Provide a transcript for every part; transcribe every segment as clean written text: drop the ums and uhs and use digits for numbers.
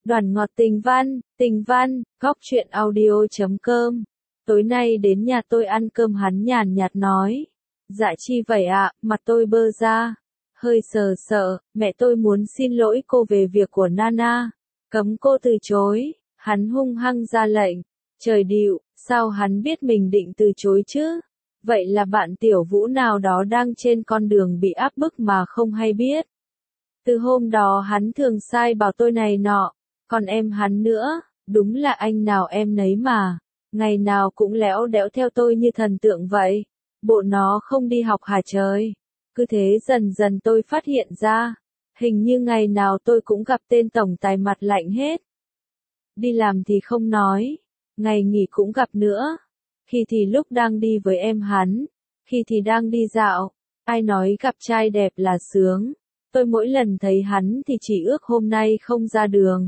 Đoàn ngọt tình văn, góc truyện audio.com. Tối nay đến nhà tôi ăn cơm, hắn nhàn nhạt nói. Dạ chi vậy ạ, mặt tôi bơ ra. Hơi sợ, mẹ tôi muốn xin lỗi cô về việc của Nana. Cấm cô từ chối, hắn hung hăng ra lệnh. Trời điệu, sao hắn biết mình định từ chối chứ? Vậy là bạn Tiểu Vũ nào đó đang trên con đường bị áp bức mà không hay biết. Từ hôm đó hắn thường sai bảo tôi này nọ, còn em hắn nữa, đúng là anh nào em nấy mà, ngày nào cũng lẽo đẽo theo tôi như thần tượng vậy. Bộ nó không đi học hả trời? Cứ thế dần dần tôi phát hiện ra, hình như ngày nào tôi cũng gặp tên tổng tài mặt lạnh hết. Đi làm thì không nói, ngày nghỉ cũng gặp nữa. Khi thì lúc đang đi với em hắn, khi thì đang đi dạo, ai nói gặp trai đẹp là sướng. Tôi mỗi lần thấy hắn thì chỉ ước hôm nay không ra đường.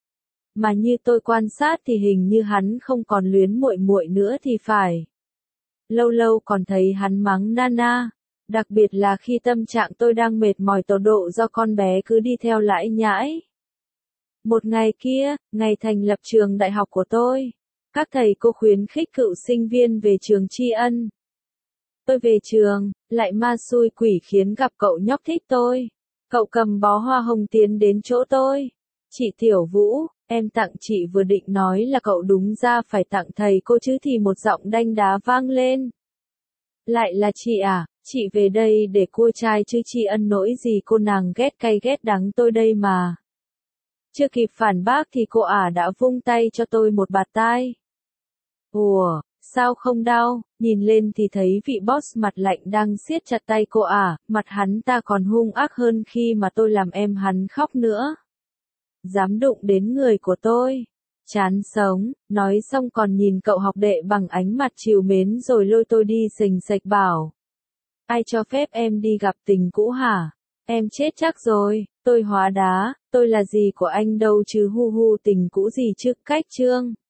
Mà như tôi quan sát thì hình như hắn không còn luyến muội muội nữa thì phải. Lâu lâu còn thấy hắn mắng Nana, đặc biệt là khi tâm trạng tôi đang mệt mỏi tột độ do con bé cứ đi theo lãi nhãi. Một ngày kia, ngày thành lập trường đại học của tôi, các thầy cô khuyến khích cựu sinh viên về trường tri ân. Tôi về trường, lại ma xui quỷ khiến gặp cậu nhóc thích tôi. Cậu cầm bó hoa hồng tiến đến chỗ tôi. Chị Tiểu Vũ, em tặng chị, vừa định nói là cậu đúng ra phải tặng thầy cô chứ thì một giọng đanh đá vang lên. Lại là chị à, chị về đây để cua trai chứ tri ân nỗi gì, cô nàng ghét cay ghét đắng tôi đây mà. Chưa kịp phản bác thì cô ả đã vung tay cho tôi một bạt tai. Ủa, sao không đau? Nhìn lên thì thấy vị boss mặt lạnh đang siết chặt tay cô ả, mặt hắn ta còn hung ác hơn khi mà tôi làm em hắn khóc nữa. Dám đụng đến người của tôi. Chán sống, nói xong còn nhìn cậu học đệ bằng ánh mặt trìu mến rồi lôi tôi đi xình xệch bảo. Ai cho phép em đi gặp tình cũ hả? Em chết chắc rồi, tôi hóa đá, tôi là gì của anh đâu chứ, hu hu tình cũ gì chứ, cách chương.